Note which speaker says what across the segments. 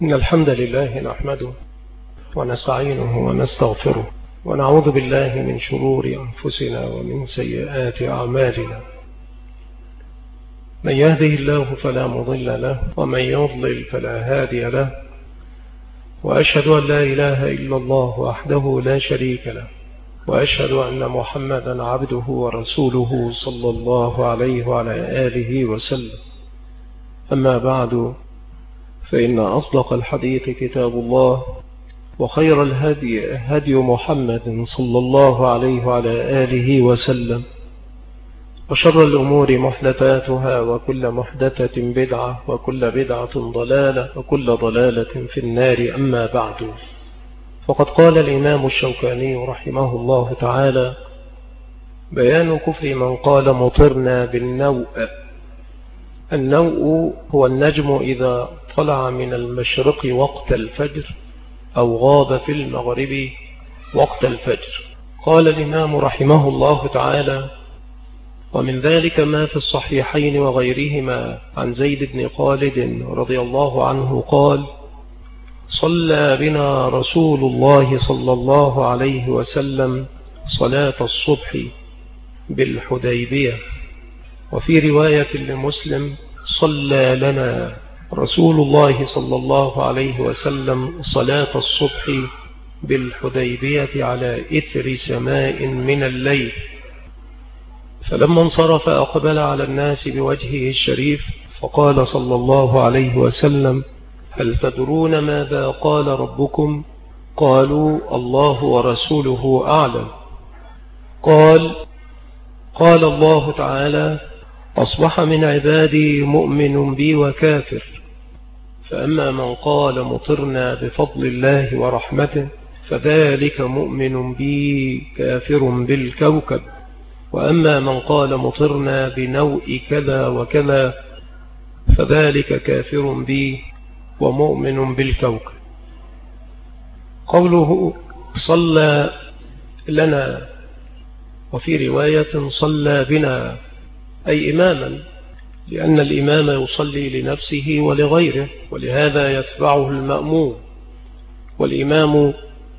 Speaker 1: إن الحمد لله نحمده ونستعينه ونستغفره ونعوذ بالله من شرور أنفسنا ومن سيئات أعمالنا. من يهده الله فلا مضل له ومن يضلل فلا هادي له، وأشهد أن لا إله إلا الله وحده لا شريك له، وأشهد أن محمدا عبده ورسوله صلى الله عليه وعلى آله وسلم. أما بعد، فإن أصدق الحديث كتاب الله، وخير الهدي هدي محمد صلى الله عليه وعلى آله وسلم، وشر الأمور محدثاتها، وكل محدثة بدعة، وكل بدعة ضلالة، وكل ضلالة في النار. أما بعد، فقد قال الإمام الشوكاني رحمه الله تعالى: بيان كفر من قال مطرنا بالنوء. النوء هو النجم إذا طلع من المشرق وقت الفجر أو غاب في المغرب وقت الفجر. قال الإمام رحمه الله تعالى: ومن ذلك ما في الصحيحين وغيرهما عن زيد بن خالد رضي الله عنه قال: صلى بنا رسول الله صلى الله عليه وسلم صلاة الصبح بالحديبية. وفي رواية لمسلم: صلى لنا رسول الله صلى الله عليه وسلم صلاة الصبح بالحديبية على إثر سماء من الليل. فلما انصرف أقبل على الناس بوجهه الشريف، فقال صلى الله عليه وسلم: هل تدرون ماذا قال ربكم؟ قالوا: الله ورسوله أعلم. قال الله تعالى: أصبح من عبادي مؤمن بي وكافر، فأما من قال مطرنا بفضل الله ورحمته فذلك مؤمن بي كافر بالكوكب، وأما من قال مطرنا بنوء كذا وكذا فذلك كافر بي ومؤمن بالكوكب. قوله صلى لنا، وفي رواية صلى بنا، أي إماما، لأن الإمام يصلي لنفسه ولغيره، ولهذا يتبعه المأموم، والإمام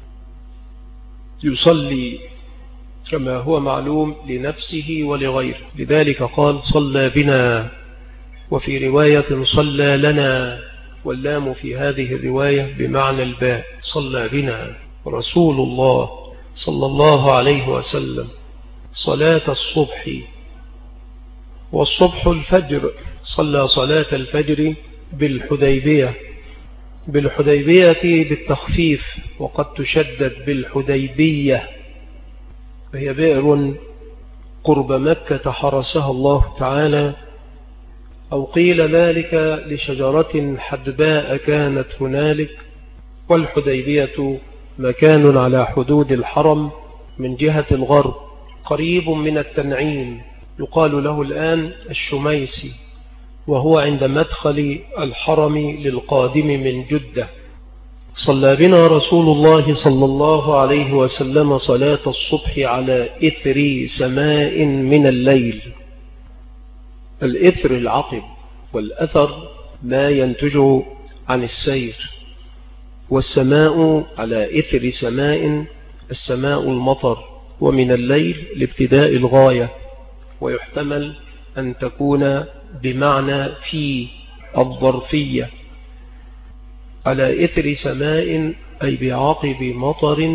Speaker 1: يصلي كما هو معلوم لنفسه ولغيره، لذلك قال صلى بنا. وفي رواية صلى لنا، واللام في هذه الرواية بمعنى الباء، صلى بنا رسول الله صلى الله عليه وسلم صلاة الصبح. والصبح الفجر، صلى صلاة الفجر بالحديبية. بالحديبية بالتخفيف، وقد تشدد بالحديبية، وهي بئر قرب مكة حرسها الله تعالى، أو قيل ذلك لشجرة حدباء كانت هنالك. والحديبية مكان على حدود الحرم من جهة الغرب، قريب من التنعيم، يقال له الآن الشميسي، وهو عند مدخل الحرم للقادم من جدة. صلى بنا رسول الله صلى الله عليه وسلم صلاة الصبح على إثر سماء من الليل. الإثر العقب، والأثر ما ينتج عن السير، والسماء على إثر سماء، السماء المطر، ومن الليل لابتداء الغاية، ويحتمل أن تكون بمعنى في الظرفية. على إثر سماء أي بعقب مطر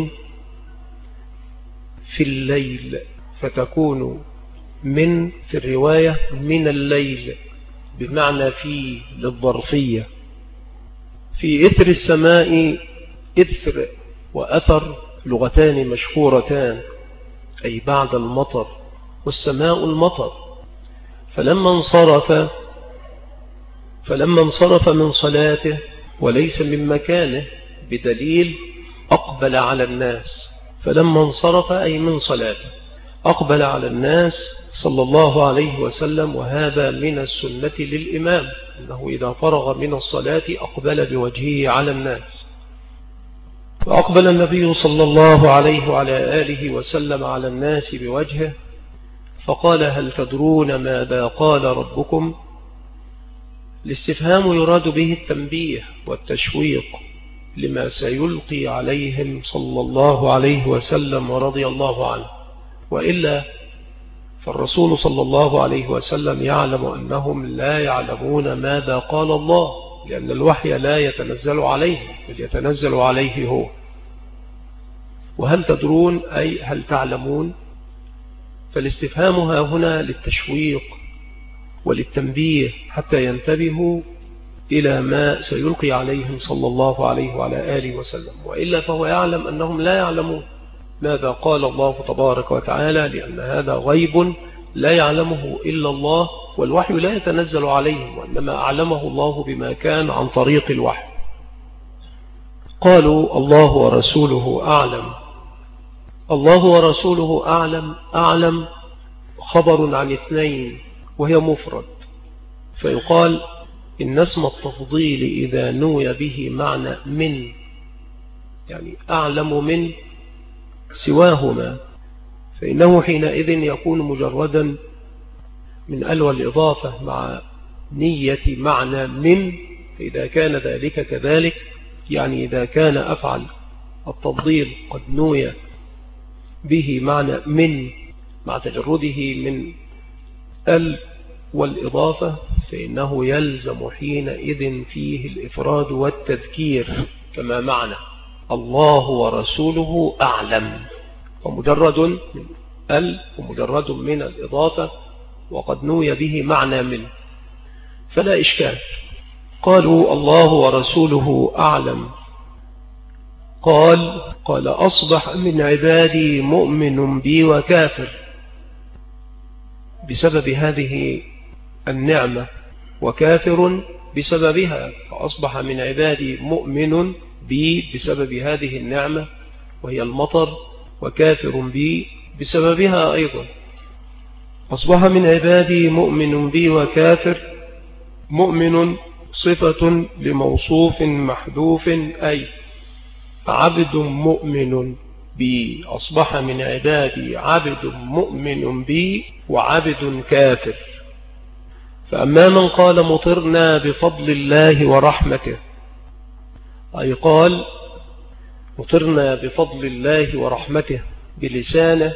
Speaker 1: في الليل، فتكون من في الرواية من الليل بمعنى في للظرفية. في إثر السماء، إثر وأثر لغتان مشهورتان، أي بعد المطر، والسماء المطر. فلما انصرف من صلاته وليس من مكانه، بدليل أقبل على الناس. فلما انصرف أي من صلاته أقبل على الناس صلى الله عليه وسلم، وهذا من السنة للإمام، أنه إذا فرغ من الصلاة أقبل بوجهه على الناس. فأقبل النبي صلى الله عليه وعلى آله وسلم على الناس بوجهه، فقال: هل تدرون ماذا قال ربكم؟ الاستفهام يراد به التنبيه والتشويق لما سيلقي عليهم صلى الله عليه وسلم ورضي الله عنه، وإلا فالرسول صلى الله عليه وسلم يعلم أنهم لا يعلمون ماذا قال الله، لأن الوحي لا يتنزل عليه بل يتنزل عليه هو. وهل تدرون أي هل تعلمون؟ فالاستفهام ها هنا للتشويق وللتنبيه حتى ينتبهوا إلى ما سيلقي عليهم صلى الله عليه وعلى آله وسلم، وإلا فهو يعلم أنهم لا يعلمون ماذا قال الله تبارك وتعالى، لأن هذا غيب لا يعلمه إلا الله، والوحي لا يتنزل عليهم، وإنما أعلمه الله بما كان عن طريق الوحي. قالوا الله ورسوله أعلم. الله ورسوله أعلم، أعلم خبر عن اثنين وهي مفرد، فيقال إن اسم التفضيل إذا نوي به معنى من، يعني أعلم من سواهما، فإنه حينئذ يكون مجردا من ألوى الإضافة مع نية معنى من. فإذا كان ذلك كذلك، يعني إذا كان أفعل التفضيل قد نوي به معنى من مع تجرده من والإضافة، فإنه يلزم حينئذ فيه الإفراد والتذكير كما معنى الله ورسوله أعلم، ومجرد من ومجرد من الإضافة وقد نوي به معنى من، فلا إشكال. قالوا الله ورسوله أعلم. قال أصبح من عبادي مؤمن بي وكافر، بسبب هذه النعمة وكافر بسببها، فأصبح من عبادي مؤمن بي بسبب هذه النعمة وهي المطر، وكافر بي بسببها أيضا. أصبح من عبادي مؤمن بي وكافر، مؤمن صفة لموصوف محذوف، أي عبد مؤمن بي. أصبح من عبادي عبد مؤمن بي وعبد كافر. فأما من قال مطرنا بفضل الله ورحمته، أي قال مطرنا بفضل الله ورحمته بلسانه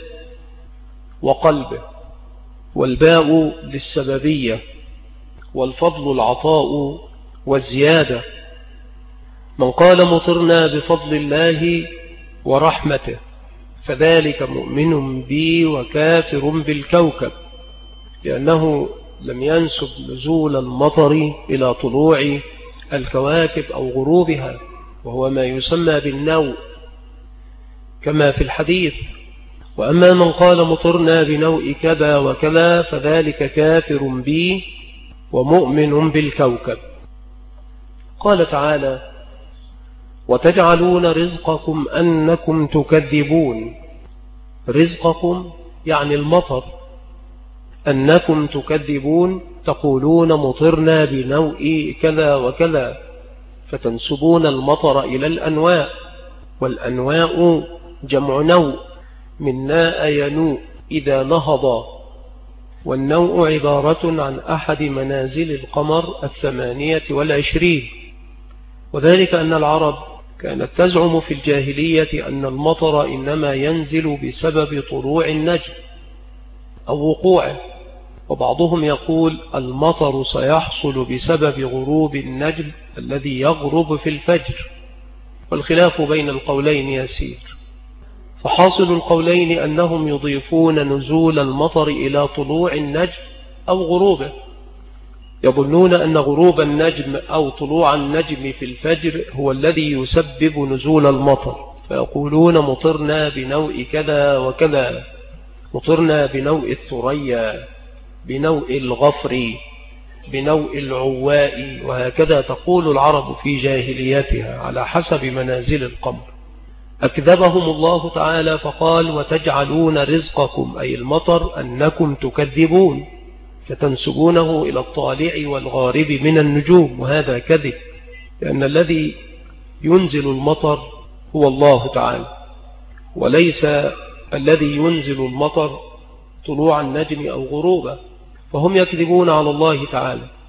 Speaker 1: وقلبه، والباء للسببية، والفضل العطاء والزيادة. من قال مطرنا بفضل الله ورحمته فذلك مؤمن بي وكافر بالكوكب، لأنه لم ينسب نزول المطر إلى طلوع الكواكب أو غروبها، وهو ما يسمى بالنوء كما في الحديث. وأما من قال مطرنا بنوء كذا وكذا فذلك كافر بي ومؤمن بالكوكب. قال تعالى وتجعلون رزقكم أنكم تكذبون. رزقكم يعني المطر، أنكم تكذبون تقولون مطرنا بنوء كذا وكذا، فتنسبون المطر إلى الأنواء، والأنواء جمع نوء، من ناء ينوء إذا نهض. والنوء عبارة عن أحد منازل القمر 28، وذلك أن العرب كانت تزعم في الجاهلية أن المطر إنما ينزل بسبب طلوع النجم أو وقوعه، وبعضهم يقول المطر سيحصل بسبب غروب النجم الذي يغرب في الفجر، والخلاف بين القولين يسير. فحاصل القولين أنهم يضيفون نزول المطر إلى طلوع النجم أو غروبه، يظنون أن غروب النجم أو طلوع النجم في الفجر هو الذي يسبب نزول المطر، فيقولون مطرنا بنوء كذا وكذا، مطرنا بنوء الثريا، بنوء الغفر، بنوء العواء، وهكذا تقول العرب في جاهليتها على حسب منازل القمر. أكذبهم الله تعالى فقال وتجعلون رزقكم أي المطر أنكم تكذبون، فتنسبونه إلى الطالع والغارب من النجوم، وهذا كذب، لأن الذي ينزل المطر هو الله تعالى، وليس الذي ينزل المطر طلوع النجم أو غروبه، فهم يكذبون على الله تعالى.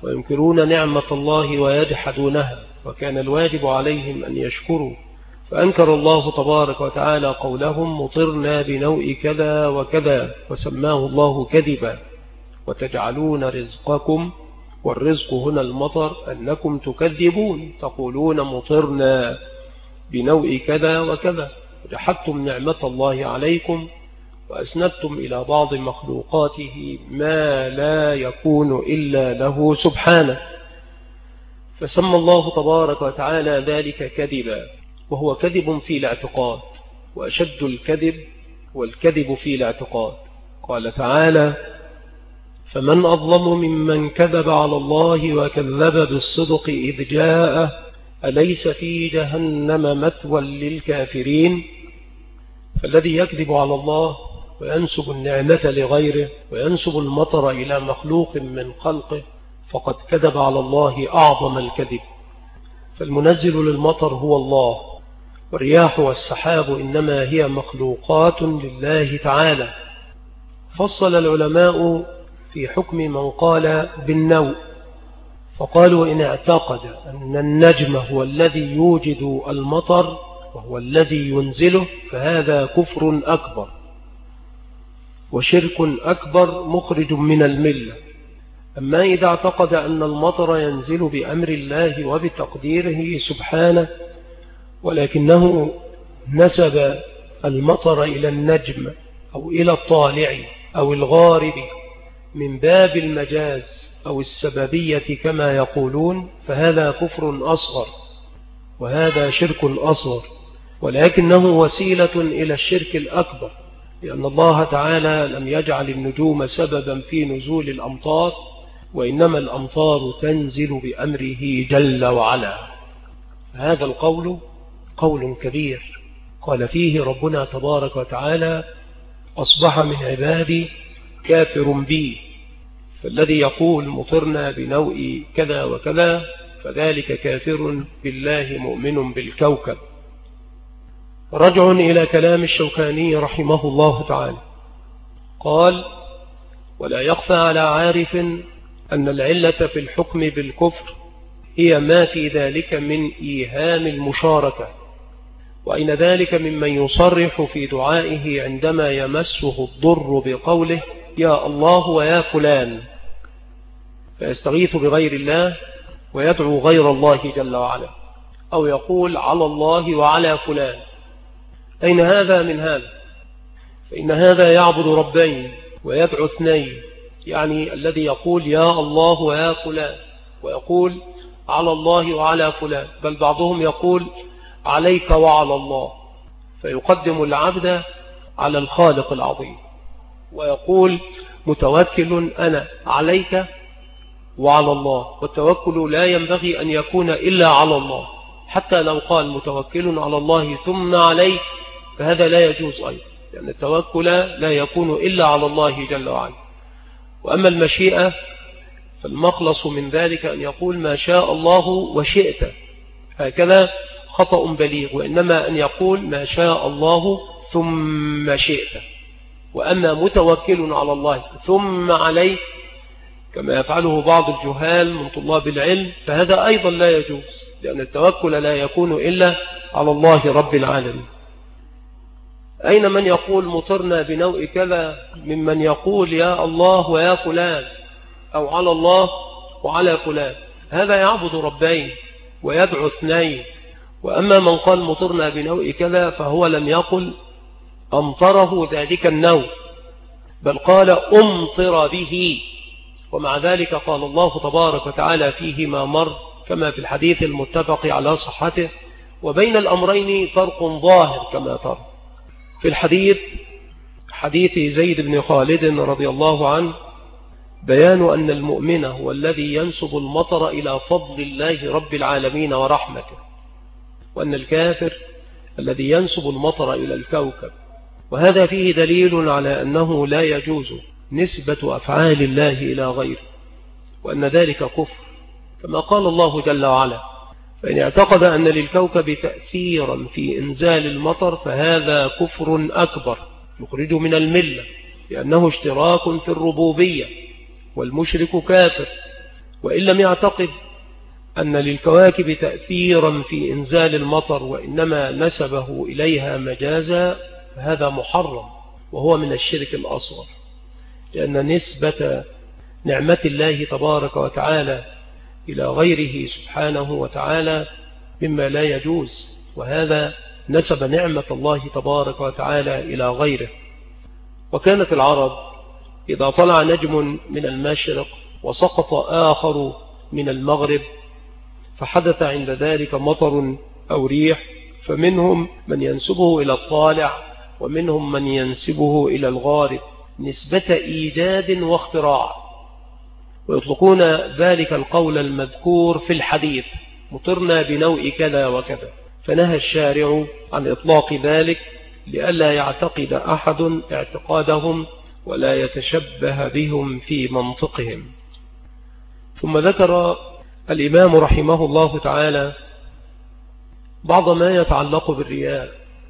Speaker 1: وينكرون نعمة الله ويجحدونها، وكان الواجب عليهم أن يشكروا. فأنكر الله تبارك وتعالى قولهم مطرنا بنوء كذا وكذا، وسماه الله كذبا. وتجعلون رزقكم، والرزق هنا المطر، أنكم تكذبون تقولون مطرنا بنوء كذا وكذا، وجحدتم نعمة الله عليكم وأسندتم إلى بعض مخلوقاته ما لا يكون إلا له سبحانه. فسمى الله تبارك وتعالى ذلك كذبا، وهو كذب في الاعتقاد، وأشد الكذب والكذب في الاعتقاد. قال تعالى: فمن أظلم ممن كذب على الله وكذب بالصدق إذ جاءه أليس في جهنم مثوى للكافرين. فالذي يكذب على الله وينسب النعمة لغيره وينسب المطر إلى مخلوق من خلقه فقد كذب على الله أعظم الكذب. فالمنزل للمطر هو الله، والرياح والسحاب إنما هي مخلوقات لله تعالى. فصل العلماء في حكم من قال بالنوء، فقالوا إن اعتقد أن النجم هو الذي يوجد المطر وهو الذي ينزله فهذا كفر أكبر وشرك أكبر مخرج من الملة. أما إذا اعتقد أن المطر ينزل بأمر الله وبتقديره سبحانه، ولكنه نسب المطر إلى النجم أو إلى الطالع أو الغارب من باب المجاز أو السببية كما يقولون، فهذا كفر أصغر وهذا شرك أصغر، ولكنه وسيلة إلى الشرك الأكبر، لأن الله تعالى لم يجعل النجوم سببا في نزول الأمطار، وإنما الأمطار تنزل بأمره جل وعلا. هذا القول قول كبير قال فيه ربنا تبارك وتعالى: أصبح من عبادي كافر بي. فالذي يقول مطرنا بنوء كذا وكذا فذلك كافر بالله مؤمن بالكوكب. رجع إلى كلام الشوكاني رحمه الله تعالى، قال: ولا يخفى على عارف أن العلة في الحكم بالكفر هي ما في ذلك من إيهام المشاركة، وإن ذلك ممن يصرح في دعائه عندما يمسه الضر بقوله يا الله ويا فلان، فيستغيث بغير الله ويدعو غير الله جل وعلا، أو يقول على الله وعلى فلان. أين هذا من هذا؟ فإن هذا يعبد ربين ويدعو اثنين، يعني الذي يقول يا الله ويا فلان ويقول على الله وعلى فلان، بل بعضهم يقول عليك وعلى الله، فيقدم العبد على الخالق العظيم ويقول متوكل أنا عليك وعلى الله، والتوكل لا ينبغي أن يكون إلا على الله، حتى لو قال متوكل على الله ثم عليك فهذا لا يجوز أيضا، لأن التوكل لا يكون إلا على الله جل وعلا. وأما المشيئة فالمخلص من ذلك أن يقول ما شاء الله وشئت، هكذا خطأ بليغ، وإنما أن يقول ما شاء الله ثم شئت. وأما متوكل على الله ثم عليه كما يفعله بعض الجهال من طلاب العلم فهذا أيضا لا يجوز، لأن التوكل لا يكون إلا على الله رب العالمين. أين من يقول مطرنا بنوء كذا ممن يقول يا الله ويا فلان أو على الله وعلى فلان؟ هذا يعبد ربين ويدعو اثنين. وأما من قال مطرنا بنوء كذا فهو لم يقل أمطره ذلك النوء، بل قال أمطر به. ومع ذلك قال الله تبارك وتعالى فيه ما مر كما في الحديث المتفق على صحته، وبين الأمرين فرق ظاهر كما ترى. في الحديث حديث زيد بن خالد رضي الله عنه بيان أن المؤمن هو الذي ينسب المطر إلى فضل الله رب العالمين ورحمته، وأن الكافر الذي ينسب المطر إلى الكوكب. وهذا فيه دليل على أنه لا يجوز نسبة أفعال الله إلى غيره، وأن ذلك كفر، كما قال الله جل وعلا فإن اعتقد أن للكوكب تأثيرا في إنزال المطر فهذا كفر أكبر يخرج من الملة، لأنه اشتراك في الربوبية، والمشرك كافر. وإن لم يعتقد أن للكواكب تأثيرا في إنزال المطر وإنما نسبه إليها مجازا، فهذا محرم وهو من الشرك الأصغر، لأن نسبة نعمة الله تبارك وتعالى إلى غيره سبحانه وتعالى مما لا يجوز، وهذا نسب نعمة الله تبارك وتعالى إلى غيره. وكانت العرب إذا طلع نجم من المشرق وسقط آخر من المغرب فحدث عند ذلك مطر أو ريح، فمنهم من ينسبه إلى الطالع ومنهم من ينسبه إلى الغارب نسبة إيجاد واختراع، ويطلقون ذلك القول المذكور في الحديث: مطرنا بنوء كذا وكذا. فنهى الشارع عن إطلاق ذلك لئلا يعتقد أحد اعتقادهم ولا يتشبه بهم في منطقهم. ثم ذكر الإمام رحمه الله تعالى بعض ما يتعلق بالرياء،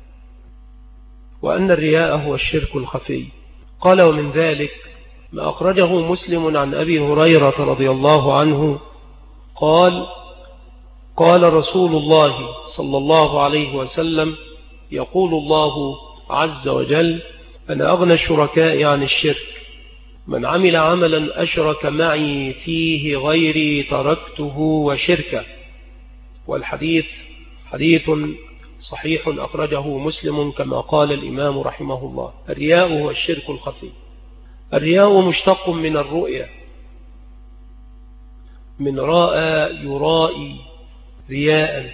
Speaker 1: وأن الرياء هو الشرك الخفي. قال: ومن ذلك ما أخرجه مسلم عن أبي هريرة رضي الله عنه قال: قال رسول الله صلى الله عليه وسلم: يقول الله عز وجل: أنا أغنى الشركاء عن الشرك، من عمل عملا أشرك معي فيه غيري تركته وشركه. والحديث حديث صحيح أخرجه مسلم كما قال الإمام رحمه الله. الرياء هو الشرك الخفي. الرياء مشتق من الرؤية، من رأى يرائي رياء،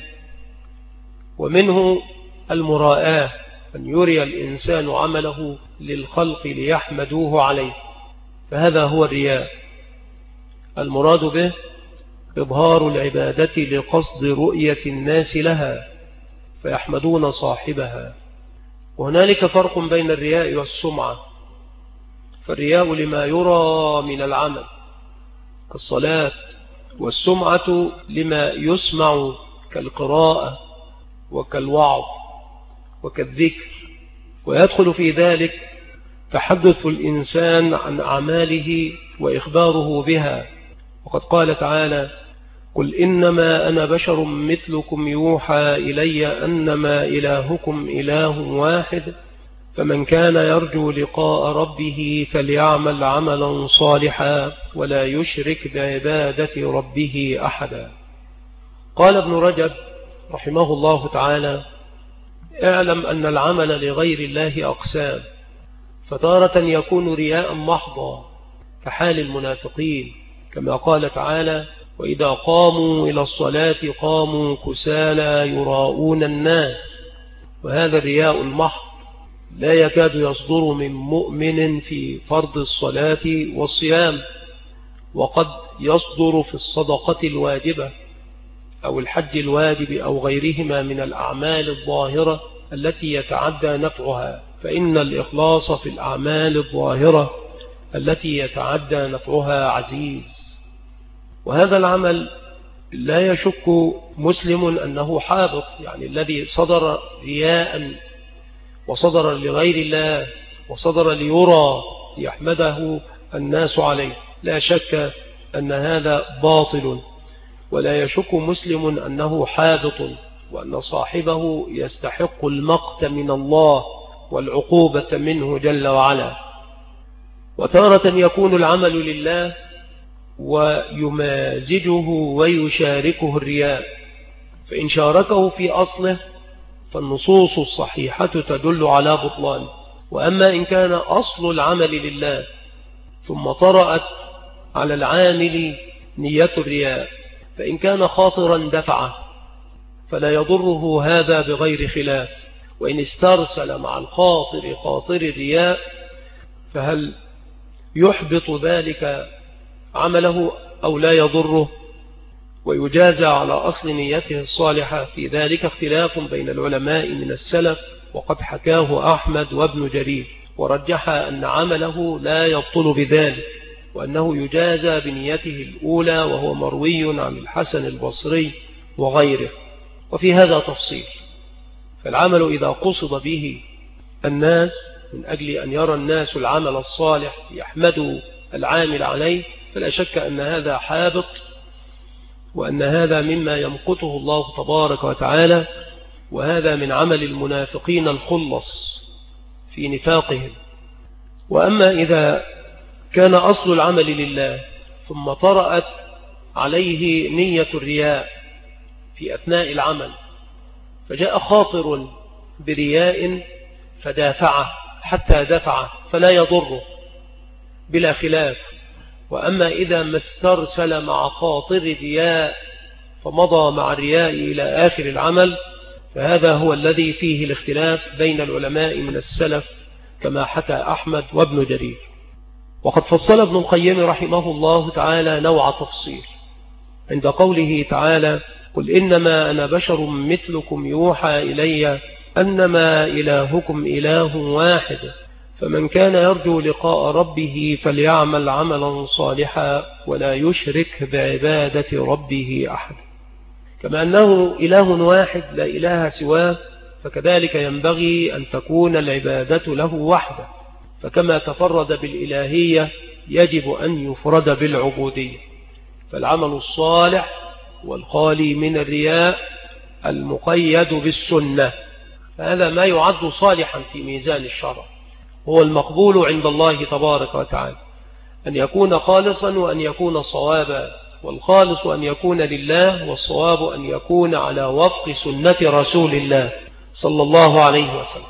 Speaker 1: ومنه المراءة، أن يري الإنسان عمله للخلق ليحمدوه عليه، فهذا هو الرياء. المراد به إظهار العبادة لقصد رؤية الناس لها فيحمدون صاحبها. وهنالك فرق بين الرياء والسمعة، فالرياء لما يرى من العمل كالصلاة، والسمعة لما يسمع كالقراءة وكالوعظ وكالذكر. ويدخل في ذلك تحدث الإنسان عن أعماله وإخباره بها، وقد قال تعالى: قل إنما أنا بشر مثلكم يوحى إلي أنما إلهكم إله واحد فمن كان يرجو لقاء ربه فليعمل عملا صالحا ولا يشرك بعبادة ربه أحدا. قال ابن رجب رحمه الله تعالى: اعلم أن العمل لغير الله أقسام، فتارة يكون رياء محضا كحال المنافقين، كما قال تعالى: وإذا قاموا إلى الصلاة قاموا كسالى يراءون الناس. وهذا الرياء المحض لا يكاد يصدر من مؤمن في فرض الصلاة والصيام، وقد يصدر في الصدقة الواجبة أو الحج الواجب أو غيرهما من الأعمال الظاهرة التي يتعدى نفعها، فإن الإخلاص في الأعمال الظاهرة التي يتعدى نفعها عزيز. وهذا العمل لا يشك مسلم أنه حابط، يعني الذي صدر رياء وصدر لغير الله وصدر ليرى ليحمده الناس عليه، لا شك أن هذا باطل، ولا يشك مسلم أنه حابط، وأن صاحبه يستحق المقت من الله والعقوبة منه جل وعلا. وتارة يكون العمل لله ويمازجه ويشاركه الرياء، فإن شاركه في أصله فالنصوص الصحيحة تدل على بطلان. وأما إن كان أصل العمل لله ثم طرأت على العامل نية الرياء، فإن كان خاطرا دفعه فلا يضره هذا بغير خلاف. وإن استرسل مع الخاطر خاطر الرياء فهل يحبط ذلك عمله أو لا يضره، ويجازى على أصل نيته الصالحة؟ في ذلك اختلاف بين العلماء من السلف، وقد حكاه أحمد وابن جرير، ورجح أن عمله لا يبطل بذلك، وأنه يجازى بنيته الأولى، وهو مروي عن الحسن البصري وغيره. وفي هذا تفصيل، فالعمل إذا قصد به الناس من أجل أن يرى الناس العمل الصالح يحمدوا العامل عليه، فلا شك أن هذا حابط وأن هذا مما يمقته الله تبارك وتعالى، وهذا من عمل المنافقين الخلص في نفاقهم. وأما إذا كان أصل العمل لله ثم طرأت عليه نية الرياء في أثناء العمل، فجاء خاطر برياء فدافعه حتى دفعه فلا يضره بلا خلاف. وأما إذا ما استرسل مع خاطر الرياء فمضى مع الرياء إلى آخر العمل، فهذا هو الذي فيه الاختلاف بين العلماء من السلف كما حكى أحمد وابن جرير. وقد فصل ابن القيم رحمه الله تعالى نوع تفصيل عند قوله تعالى: قل إنما أنا بشر مثلكم يوحى إلي أنما إلهكم إله واحد فمن كان يرجو لقاء ربه فليعمل عملا صالحا ولا يشرك بعبادة ربه أحد. كما أنه إله واحد لا إله سواه، فكذلك ينبغي أن تكون العبادة له وحده، فكما تفرد بالإلهية يجب أن يفرد بالعبودية. فالعمل الصالح والخالي من الرياء المقيد بالسنة، فهذا ما يعد صالحا في ميزان الشرع، هو المقبول عند الله تبارك وتعالى، أن يكون خالصا وأن يكون صوابا، والخالص أن يكون لله، والصواب أن يكون على وفق سنة رسول الله صلى الله عليه وسلم.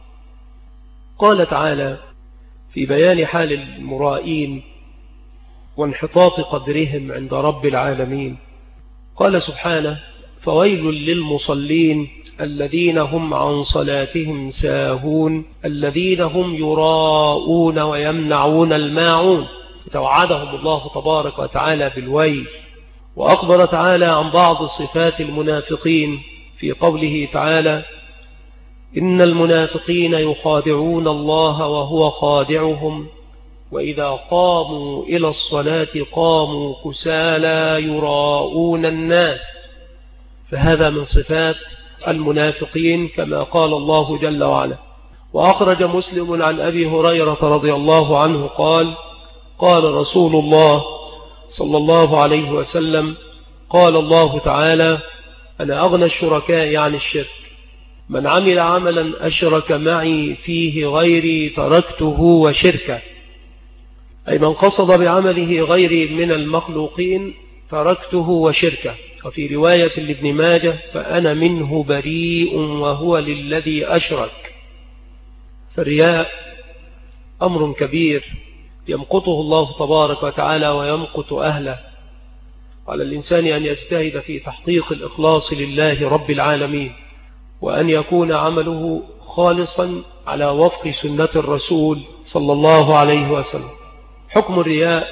Speaker 1: قال تعالى في بيان حال المرائين وانحطاط قدرهم عند رب العالمين، قال سبحانه: فويل للمصلين الذين هم عن صلاتهم ساهون الذين هم يراءون ويمنعون الماعون. توعدهم الله تبارك وتعالى بالويل. وأخبر تعالى عن بعض صفات المنافقين في قوله تعالى: إن المنافقين يخادعون الله وهو خادعهم وإذا قاموا إلى الصلاة قاموا كسالى يراءون الناس. فهذا من صفات المنافقين كما قال الله جل وعلا. وأخرج مسلم عن أبي هريرة رضي الله عنه قال: قال رسول الله صلى الله عليه وسلم: قال الله تعالى: أنا أغنى الشركاء عن الشرك، من عمل عملا أشرك معي فيه غيري تركته وشركه، أي من قصد بعمله غيري من المخلوقين تركته وشركه. وفي رواية لابن ماجه: فأنا منه بريء وهو للذي أشرك. فالرياء أمر كبير يمقته الله تبارك وتعالى ويمقت أهله. على الإنسان أن يجتهد في تحقيق الإخلاص لله رب العالمين، وأن يكون عمله خالصا على وفق سنة الرسول صلى الله عليه وسلم. حكم الرياء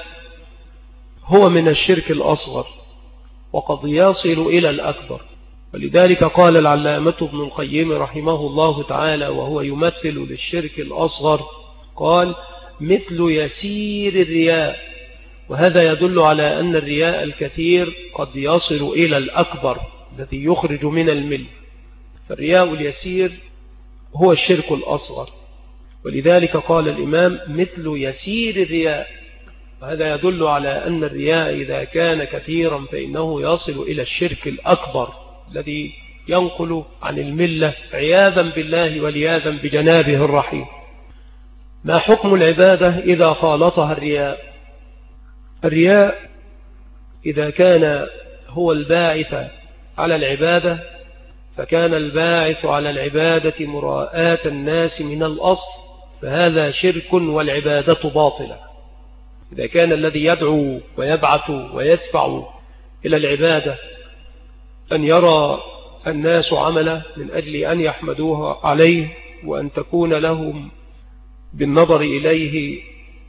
Speaker 1: هو من الشرك الأصغر، وقد يصل إلى الأكبر. ولذلك قال العلامة ابن القيم رحمه الله تعالى وهو يمثل للشرك الأصغر، قال: مثل يسير الرياء. وهذا يدل على أن الرياء الكثير قد يصل إلى الأكبر الذي يخرج من المل. فالرياء اليسير هو الشرك الأصغر، ولذلك قال الإمام: مثل يسير الرياء. وهذا يدل على أن الرياء إذا كان كثيرا فإنه يصل إلى الشرك الأكبر الذي ينقل عن الملة عياذا بالله والعياذا بجنابه الرحيم. ما حكم العبادة إذا خالطها الرياء؟ الرياء إذا كان هو الباعث على العبادة فكان الباعث على العبادة مراءاة الناس من الأصل، فهذا شرك والعبادة باطلة. إذا كان الذي يدعو ويبعث ويدفع إلى العبادة أن يرى الناس عمله من أجل أن يحمدوه عليه وأن تكون لهم بالنظر إليه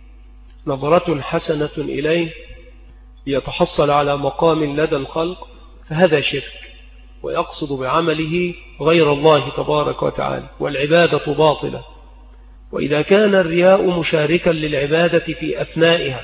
Speaker 1: نظرة حسنة إليه ليتحصل على مقام لدى الخلق، فهذا شرك ويقصد بعمله غير الله تبارك وتعالى، والعبادة باطلة. وإذا كان الرياء مشاركا للعبادة في أثنائها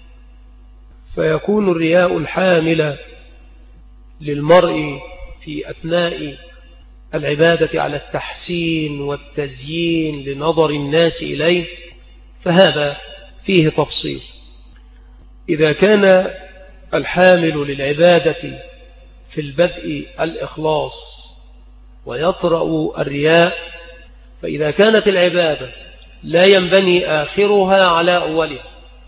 Speaker 1: فيكون الرياء الحامل للمرء في أثناء العبادة على التحسين والتزيين لنظر الناس إليه، فهذا فيه تفصيل. إذا كان الحامل للعبادة في البدء الإخلاص ويطرأ الرياء، فإذا كانت العبادة لا ينبني آخرها على أولها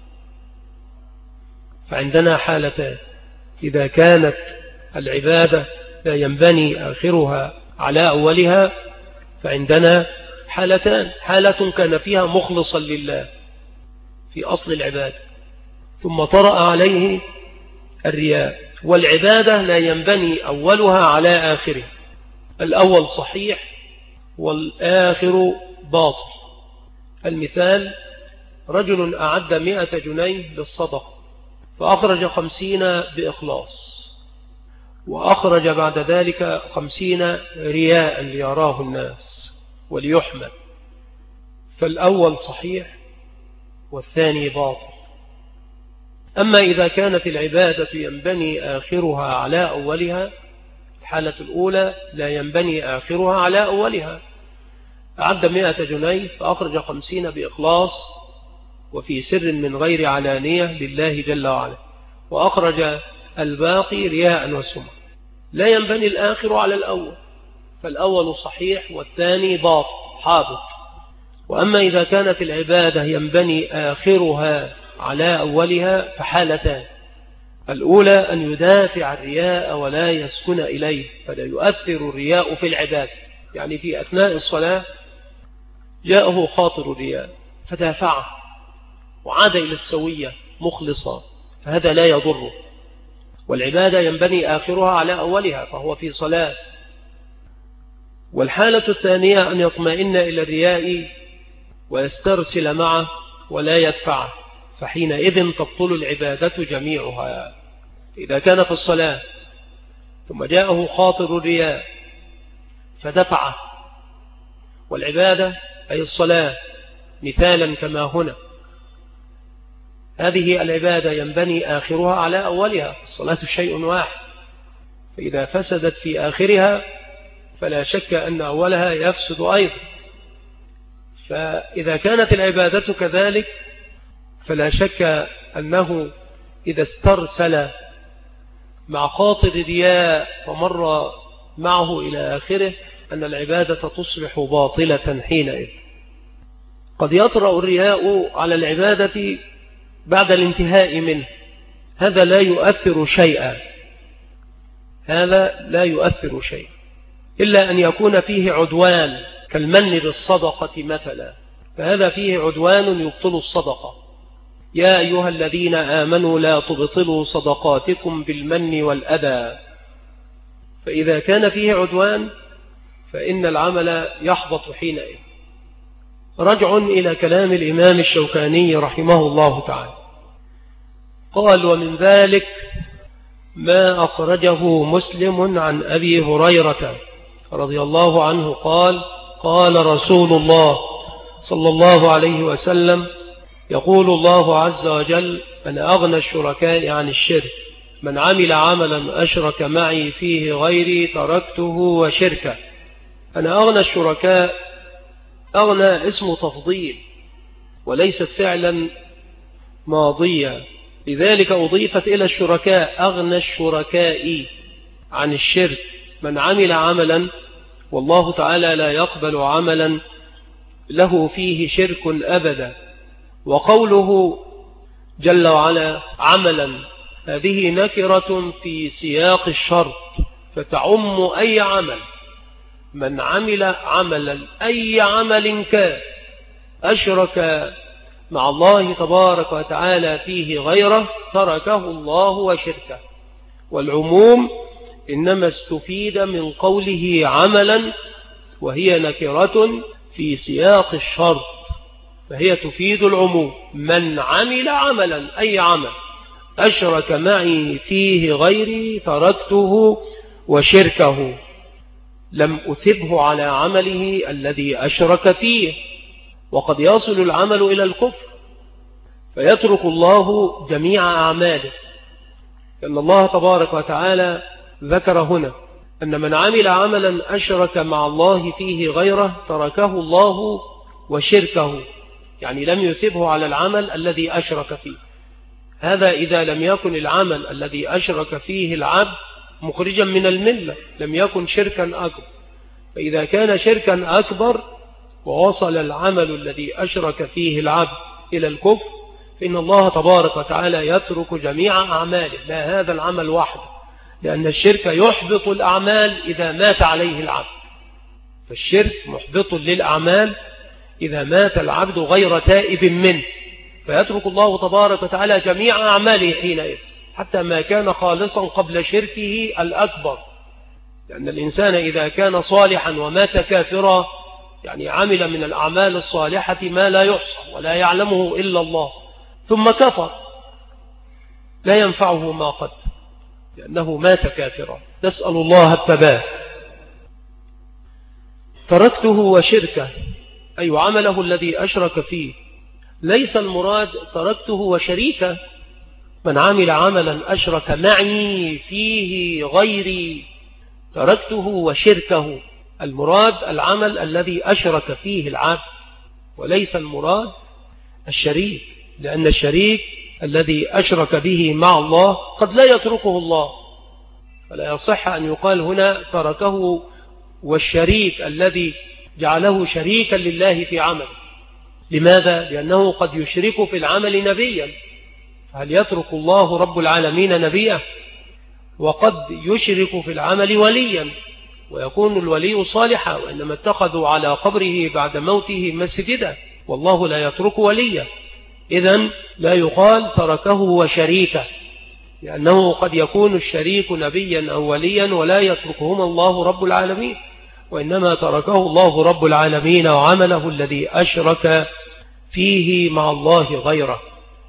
Speaker 1: فعندنا حالتان. إذا كانت العبادة لا ينبني آخرها على أولها فعندنا حالتان: حالة كان فيها مخلصا لله في أصل العبادة ثم طرأ عليه الرياء، والعبادة لا ينبني أولها على آخره، الأول صحيح والآخر باطل. المثال: رجل أعد 100 جنيه للصدقة فأخرج 50 بإخلاص، وأخرج بعد ذلك 50 رياء ليراه الناس وليحمد، فالأول صحيح والثاني باطل. أما إذا كانت العبادة ينبني آخرها على أولها، الحالة الأولى لا ينبني آخرها على أولها، أعد 100 جنيه فأخرج 50 بإخلاص وفي سر من غير علانية لله جل وعلا، وأخرج الباقي رياء وسمعة، لا ينبني الآخر على الأول، فالأول صحيح والثاني باطل حابط. وأما إذا كانت العبادة ينبني آخرها على أولها فحالتان: الأولى أن يدافع الرياء ولا يسكن إليه، فلا يؤثر الرياء في العبادة، يعني في أثناء الصلاة جاءه خاطر الرياء فدافعه وعاد إلى السوية مخلصا، فهذا لا يضره، والعبادة ينبني آخرها على أولها فهو في صلاة. والحالة الثانية أن يطمئن إلى الرياء ويسترسل معه ولا يدفعه، فحينئذ تبطل العبادة جميعها. إذا كان في الصلاة ثم جاءه خاطر الرياء فدفعه، والعبادة أي الصلاة مثالا كما هنا، هذه العبادة ينبني آخرها على أولها، الصلاة شيء واحد، فإذا فسدت في آخرها فلا شك أن أولها يفسد أيضا. فإذا كانت العبادة كذلك فلا شك أنه إذا استرسل مع خاطر رياء فمر معه إلى آخره أن العبادة تصبح باطلة حينئذ. قد يطرأ الرياء على العبادة بعد الانتهاء منه، هذا لا يؤثر شيئا، هذا لا يؤثر شيئا إلا أن يكون فيه عدوان كالمن بالصدقة مثلا، فهذا فيه عدوان يبطل الصدقة: يا أيها الذين آمنوا لا تبطلوا صدقاتكم بالمن والأذى. فإذا كان فيه عدوان فإن العمل يحبط حينئذ. رجع إلى كلام الإمام الشوكاني رحمه الله تعالى، قال: ومن ذلك ما أخرجه مسلم عن أبي هريرة رضي الله عنه قال: قال رسول الله صلى الله عليه وسلم: يقول الله عز وجل: أنا أغنى الشركاء عن الشرك، من عمل عملا أشرك معي فيه غيري تركته وشركه. أنا أغنى الشركاء، أغنى اسم تفضيل وليست فعلا ماضية، لذلك أضيفت إلى الشركاء: أغنى الشركاء عن الشرك، من عمل عملا والله تعالى لا يقبل عملا له فيه شرك أبدا. وقوله جل وعلا عملا، هذه نكرة في سياق الشرط فتعم أي عمل، من عمل عملا أي عمل كان أشرك مع الله تبارك وتعالى فيه غيره تركه الله وشركه. والعموم إنما استفيد من قوله عملا، وهي نكرة في سياق الشرط فهي تفيد العموم، من عمل عملا أي عمل أشرك معي فيه غيري تركته وشركه، لم أثبه على عمله الذي أشرك فيه. وقد يصل العمل إلى الكفر فيترك الله جميع أعماله، لأن الله تبارك وتعالى ذكر هنا أن من عمل عملا أشرك مع الله فيه غيره تركه الله وشركه، يعني لم يثبه على العمل الذي أشرك فيه. هذا إذا لم يكن العمل الذي أشرك فيه العبد مخرجا من الملة، لم يكن شركا أكبر. فإذا كان شركا أكبر ووصل العمل الذي أشرك فيه العبد إلى الكفر، فإن الله تبارك وتعالى يترك جميع أعماله، لا هذا العمل وحده، لأن الشرك يحبط الأعمال إذا مات عليه العبد. فالشرك محبط للأعمال إذا مات العبد غير تائب منه، فيترك الله تبارك وتعالى جميع أعماله حينئذ، حتى ما كان خالصا قبل شركه الأكبر. لأن الإنسان إذا كان صالحا ومات كافرا يعني عمل من الأعمال الصالحة ما لا يحصى ولا يعلمه إلا الله، ثم كفر، لا ينفعه ما قد، لأنه مات كافرا. نسأل الله الثبات. تركته وشركه، أي عمله الذي أشرك فيه، ليس المراد تركته وشريكه. من عمل عملا أشرك معي فيه غيري تركته وشركه، المراد العمل الذي أشرك فيه العبد، وليس المراد الشريك، لأن الشريك الذي أشرك به مع الله قد لا يتركه الله، فلا يصح أن يقال هنا تركه والشريك الذي جعله شريكا لله في عمل. لماذا؟ لأنه قد يشرك في العمل نبيا، فهل يترك الله رب العالمين نبيه؟ وقد يشرك في العمل وليا، ويكون الولي صالحا، وإنما اتخذوا على قبره بعد موته مسجدا، والله لا يترك وليا. إذن لا يقال تركه وشريكه، لأنه قد يكون الشريك نبيا أو وليا ولا يتركهما الله رب العالمين، وإنما تركه الله رب العالمين وعمله الذي أشرك فيه مع الله غيره.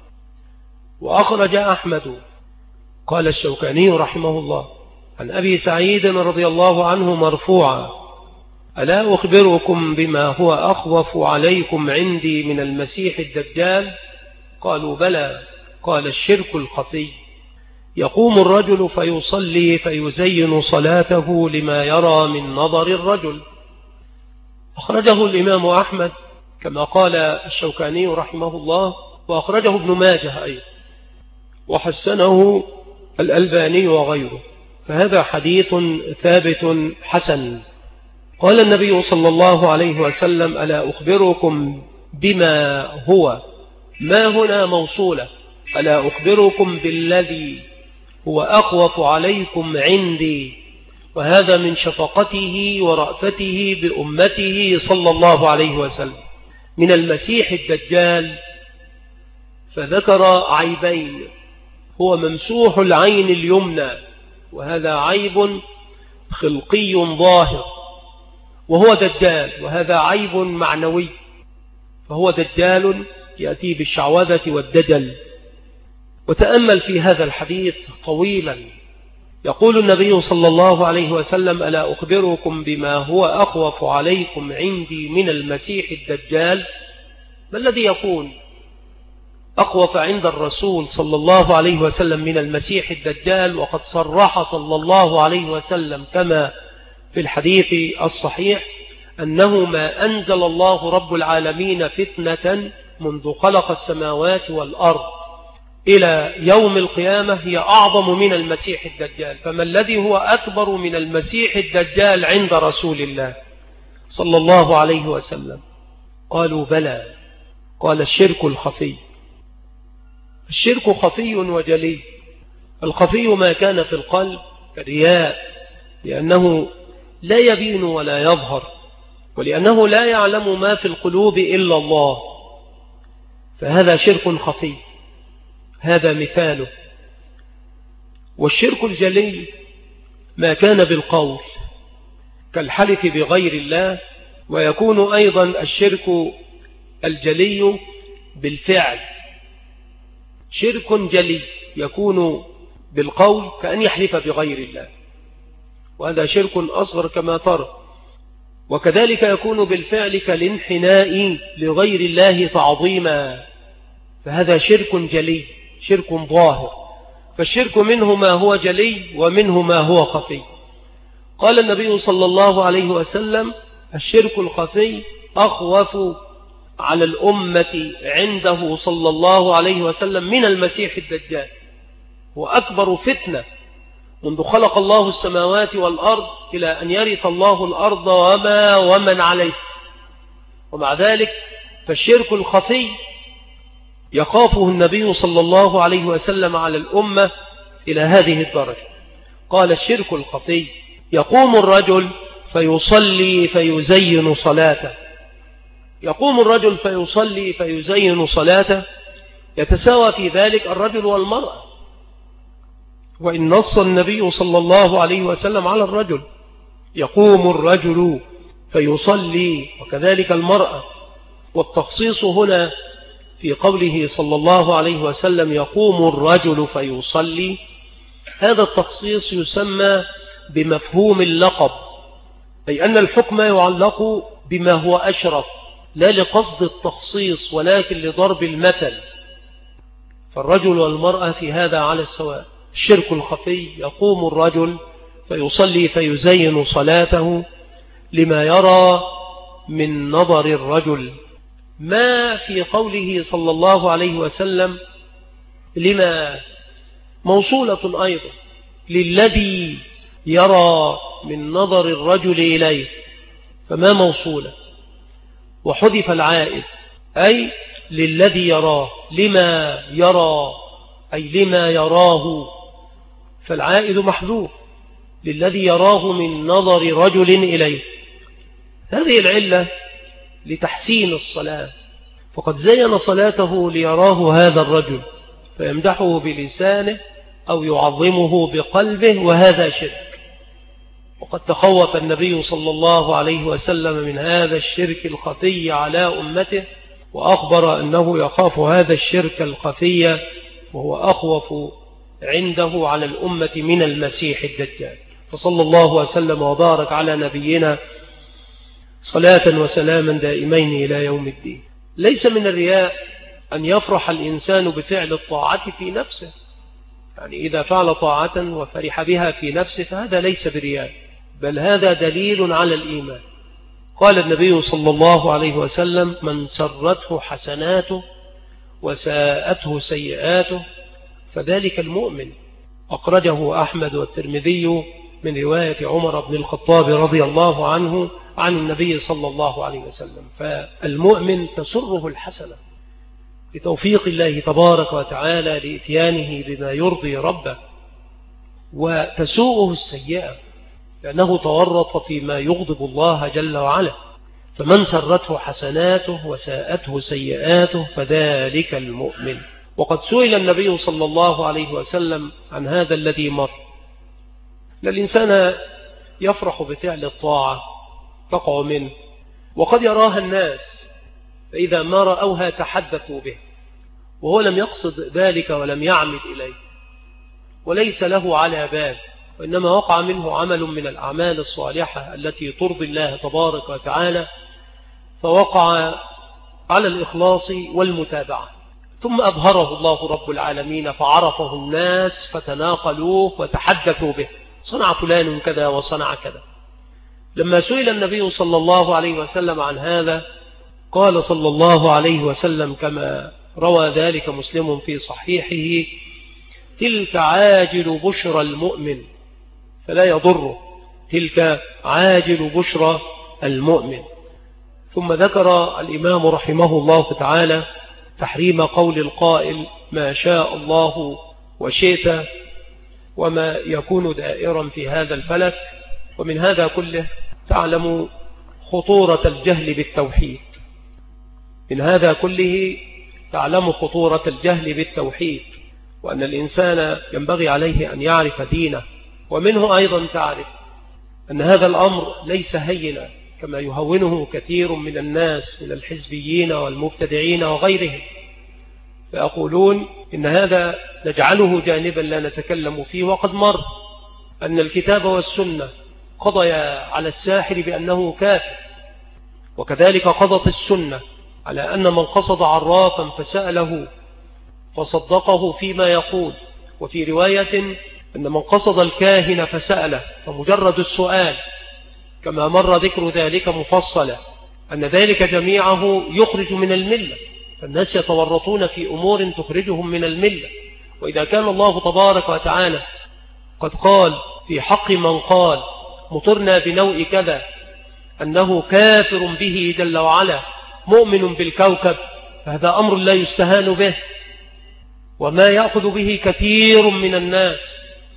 Speaker 1: وأخرج أحمد، قال الشوكاني رحمه الله، عن أبي سعيد رضي الله عنه مرفوعا: ألا أخبركم بما هو أخوف عليكم عندي من المسيح الدجال؟ قالوا بلى. قال: الشرك الخفي، يقوم الرجل فيصلي فيزين صلاته لما يرى من نظر الرجل. أخرجه الإمام أحمد كما قال الشوكاني رحمه الله، وأخرجه ابن ماجه أيضا، وحسنه الألباني وغيره، فهذا حديث ثابت حسن. قال النبي صلى الله عليه وسلم: ألا أخبركم بما هو، ما هنا موصولة، ألا أخبركم بالذي هو أخوف عليكم عندي، وهذا من شفقته ورأفته بأمته صلى الله عليه وسلم، من المسيح الدجال. فذكر عيبين: هو ممسوح العين اليمنى، وهذا عيب خلقي ظاهر، وهو دجال، وهذا عيب معنوي، فهو دجال يأتي بالشعوذة والدجل. وتأمل في هذا الحديث طويلا. يقول النبي صلى الله عليه وسلم: ألا أخبركم بما هو أخوف عليكم عندي من المسيح الدجال؟ ما الذي يكون أخوف عند الرسول صلى الله عليه وسلم من المسيح الدجال؟ وقد صرح صلى الله عليه وسلم كما في الحديث الصحيح أنه ما أنزل الله رب العالمين فتنة منذ خلق السماوات والأرض إلى يوم القيامة هي أعظم من المسيح الدجال. فما الذي هو أكبر من المسيح الدجال عند رسول الله صلى الله عليه وسلم؟ قالوا بلى. قال: الشرك الخفي. الشرك خفي وجلي. الخفي ما كان في القلب كالرياء، لأنه لا يبين ولا يظهر، ولأنه لا يعلم ما في القلوب إلا الله، فهذا شرك خفي، هذا مثاله. والشرك الجلي ما كان بالقول كالحلف بغير الله، ويكون أيضا الشرك الجلي بالفعل. شرك جلي يكون بالقول كأن يحلف بغير الله، وهذا شرك أصغر كما ترى. وكذلك يكون بالفعل كالانحناء لغير الله تعظيما، فهذا شرك جلي، شرك ظاهر. فالشرك منه ما هو جلي ومنه ما هو خفي. قال النبي صلى الله عليه وسلم: الشرك الخفي أخوف على الأمة عنده صلى الله عليه وسلم من المسيح الدجال، وأكبر فتنة منذ خلق الله السماوات والأرض إلى أن يرث الله الأرض ومن عليه. ومع ذلك فالشرك الخفي يخافه النبي صلى الله عليه وسلم على الأمة إلى هذه الدرجة. قال الشرك الخفي: يقوم الرجل فيصلي فيزين صلاته، يقوم الرجل فيصلي فيزين صلاته، يتساوى في ذلك الرجل والمرأة، وإن نص النبي صلى الله عليه وسلم على الرجل، يقوم الرجل فيصلي، وكذلك المرأة. والتخصيص هنا في قوله صلى الله عليه وسلم يقوم الرجل فيصلي، هذا التخصيص يسمى بمفهوم اللقب، أي أن الحكم يعلق بما هو أشرف، لا لقصد التخصيص ولكن لضرب المثل، فالرجل والمرأة في هذا على السواء. الشرك الخفي: يقوم الرجل فيصلي فيزين صلاته لما يرى من نظر الرجل. ما في قوله صلى الله عليه وسلم لما موصولة أيضا للذي يرى من نظر الرجل إليه، فما موصولة وحذف العائد، أي للذي يراه، لما يرى أي لما يراه، فالعائد محذوف للذي يراه من نظر رجل إليه. هذه العلة لتحسين الصلاة، فقد زين صلاته ليراه هذا الرجل فيمدحه بلسانه أو يعظمه بقلبه، وهذا شرك. وقد تخوف النبي صلى الله عليه وسلم من هذا الشرك الخفي على أمته، وأخبر أنه يخاف هذا الشرك الخفي وهو أخوف عنده على الأمة من المسيح الدجال. فصلى الله وسلم وبارك على نبينا صلاة وسلاما دائمين إلى يوم الدين. ليس من الرياء أن يفرح الإنسان بفعل الطاعة في نفسه، يعني إذا فعل طاعة وفرح بها في نفسه فهذا ليس برياء، بل هذا دليل على الإيمان. قال النبي صلى الله عليه وسلم: من سرته حسناته وساءته سيئاته فذلك المؤمن. أخرجه أحمد والترمذي من رواية عمر بن الخطاب رضي الله عنه عن النبي صلى الله عليه وسلم. فالمؤمن تسره الحسنة بتوفيق الله تبارك وتعالى لإتيانه بما يرضي ربه، وتسوءه السيئة لأنه تورط فيما يغضب الله جل وعلا. فمن سرته حسناته وساءته سيئاته فذلك المؤمن. وقد سئل النبي صلى الله عليه وسلم عن هذا الذي مر، أن الإنسان يفرح بفعل الطاعة تقع منه، وقد يراها الناس فإذا ما رأوها تحدثوا به، وهو لم يقصد ذلك ولم يعمد إليه وليس له على بال، وإنما وقع منه عمل من الأعمال الصالحة التي ترضي الله تبارك وتعالى، فوقع على الإخلاص والمتابعة، ثم أظهره الله رب العالمين فعرفه الناس فتناقلوه وتحدثوا به، صنع فلان كذا وصنع كذا. لما سئل النبي صلى الله عليه وسلم عن هذا قال صلى الله عليه وسلم كما روى ذلك مسلم في صحيحه: تلك عاجل بشرى المؤمن فلا يضره، تلك عاجل بشرى المؤمن. ثم ذكر الإمام رحمه الله تعالى تحريم قول القائل ما شاء الله وشئت، وما يكون دائرا في هذا الفلك. ومن هذا كله تعلم خطورة الجهل بالتوحيد، من هذا كله تعلم خطورة الجهل بالتوحيد، وأن الإنسان ينبغي عليه أن يعرف دينه. ومنه أيضا تعرف أن هذا الأمر ليس هينا كما يهونه كثير من الناس من الحزبيين والمبتدعين وغيرهم، فيقولون إن هذا نجعله جانبا لا نتكلم فيه، وقد مر أن الكتاب والسنة قضيا على الساحر بأنه كافر، وكذلك قضت السنة على أن من قصد عرافا فسأله فصدقه فيما يقول، وفي رواية أن من قصد الكاهن فسأله فمجرد السؤال كما مر ذكر ذلك مفصلا أن ذلك جميعه يخرج من الملة، فالناس يتورطون في أمور تخرجهم من الملة. وإذا كان الله تبارك وتعالى قد قال في حق من قال مطرنا بنوء كذا أنه كافر به جل وعلا مؤمن بالكوكب، فهذا أمر لا يستهان به، وما يأخذ به كثير من الناس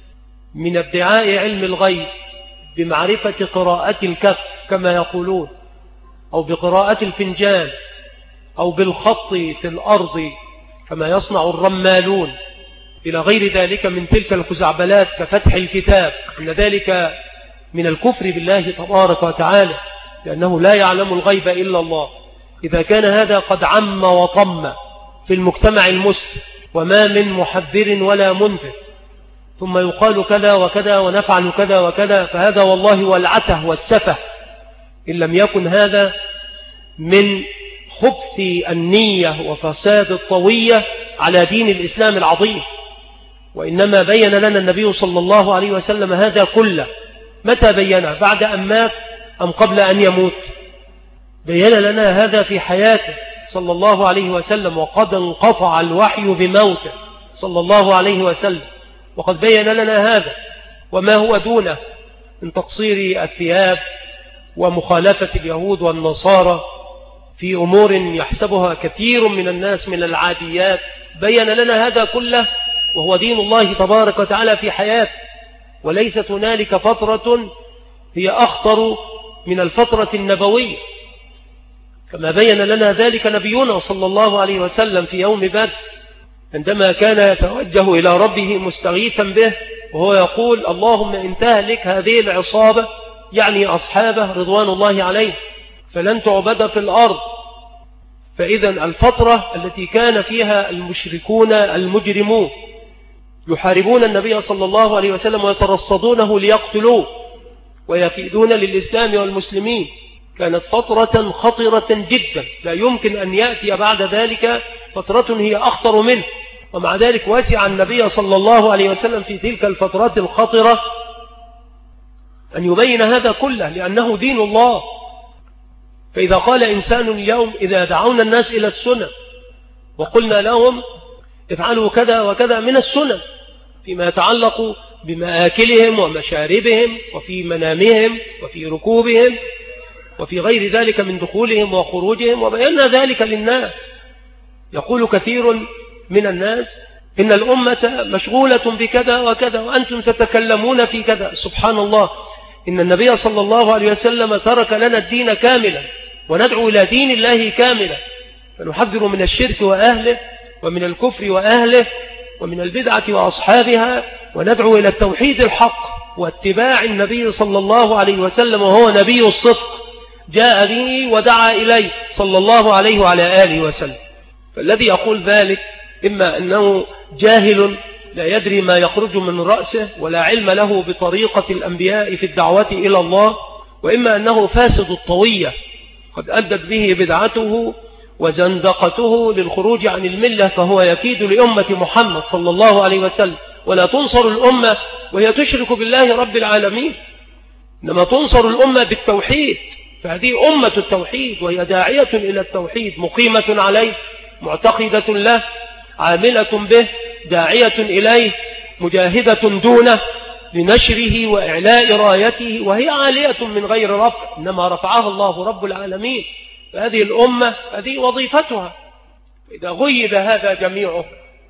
Speaker 1: من ادعاء علم الغيب بمعرفة قراءة الكف كما يقولون، أو بقراءة الفنجان، أو بالخط في الأرض كما يصنع الرمالون، إلى غير ذلك من تلك الخزعبلات كفتح الكتاب، إن ذلك من الكفر بالله تبارك وتعالى، لأنه لا يعلم الغيب إلا الله. إذا كان هذا قد عم وطم في المجتمع المسلم وما من محذر ولا منذر، ثم يقال كذا وكذا ونفعل كذا وكذا، فهذا والله والعته والسفه، إن لم يكن هذا من خبث النية وفساد الطوية على دين الإسلام العظيم. وإنما بين لنا النبي صلى الله عليه وسلم هذا كله. متى بينه؟ بعد أن مات أم قبل أن يموت؟ بين لنا هذا في حياته صلى الله عليه وسلم، وقد انقطع الوحي بموته صلى الله عليه وسلم، وقد بين لنا هذا وما هو دونه من تقصير الثياب ومخالفة اليهود والنصارى في أمور يحسبها كثير من الناس من العاديات. بين لنا هذا كله وهو دين الله تبارك وتعالى في حياته، وليست هنالك فترة هي أخطر من الفترة النبوية، كما بين لنا ذلك نبينا صلى الله عليه وسلم في يوم بدر عندما كان يتوجه إلى ربه مستغيثا به، وهو يقول اللهم إن تهلك هذه العصابة، يعني أصحابه رضوان الله عليه، فلن تعبد في الأرض. فإذا الفترة التي كان فيها المشركون المجرمون يحاربون النبي صلى الله عليه وسلم ويترصدونه ليقتلوه ويكيدون للإسلام والمسلمين، كانت فترة خطرة جدا، لا يمكن أن يأتي بعد ذلك فترة هي أخطر منه. ومع ذلك وسع النبي صلى الله عليه وسلم في تلك الفترات الخطرة أن يبين هذا كله، لأنه دين الله. فإذا قال إنسان اليوم إذا دعونا الناس إلى السنة وقلنا لهم افعلوا كذا وكذا من السنة فيما يتعلق بمآكلهم ومشاربهم وفي منامهم وفي ركوبهم وفي غير ذلك من دخولهم وخروجهم، وبينا ذلك للناس، يقول كثير من الناس إن الأمة مشغولة بكذا وكذا وأنتم تتكلمون في كذا. سبحان الله، إن النبي صلى الله عليه وسلم ترك لنا الدين كاملا، وندعو إلى دين الله كاملا، فنحذر من الشرك وأهله ومن الكفر وأهله ومن البدعة وأصحابها، وندعو إلى التوحيد الحق واتباع النبي صلى الله عليه وسلم، وهو نبي الصدق جاء به ودعا إليه صلى الله عليه وعلى آله وسلم. فالذي يقول ذلك إما أنه جاهل لا يدري ما يخرج من رأسه ولا علم له بطريقة الأنبياء في الدعوة إلى الله، وإما أنه فاسد الطوية قد أدت به بدعته وزندقته للخروج عن الملة، فهو يكيد لأمة محمد صلى الله عليه وسلم. ولا تنصر الأمة وهي تشرك بالله رب العالمين، إنما تنصر الأمة بالتوحيد، فهذه أمة التوحيد وهي داعية إلى التوحيد، مقيمة عليه، معتقدة له، عاملة به، داعية إليه، مجاهدة دونه لنشره وإعلاء رايته، وهي عالية من غير رفع، إنما رفعها الله رب العالمين. فهذه الأمة هذه وظيفتها. إذا غيب هذا جميعه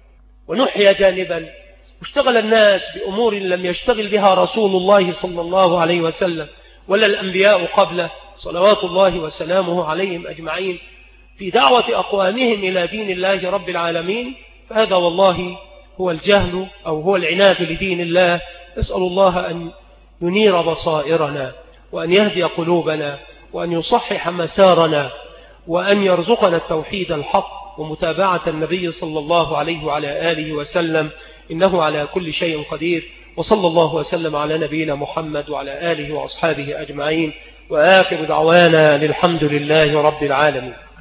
Speaker 1: ونحي جانبا واشتغل الناس بأمور لم يشتغل بها رسول الله صلى الله عليه وسلم ولا الأنبياء قبله صلوات الله وسلامه عليهم أجمعين في دعوة أقوامهم إلى دين الله رب العالمين، فهذا والله هو الجهل أو هو العناد لدين الله. نسأل الله أن ينير بصائرنا وأن يهدي قلوبنا وأن يصحح مسارنا وأن يرزقنا التوحيد الحق ومتابعة النبي صلى الله عليه وعلى آله وسلم، إنه على كل شيء قدير. وصلى الله وسلم على نبينا محمد وعلى آله وأصحابه أجمعين، وآخر دعوانا للحمد لله رب العالمين.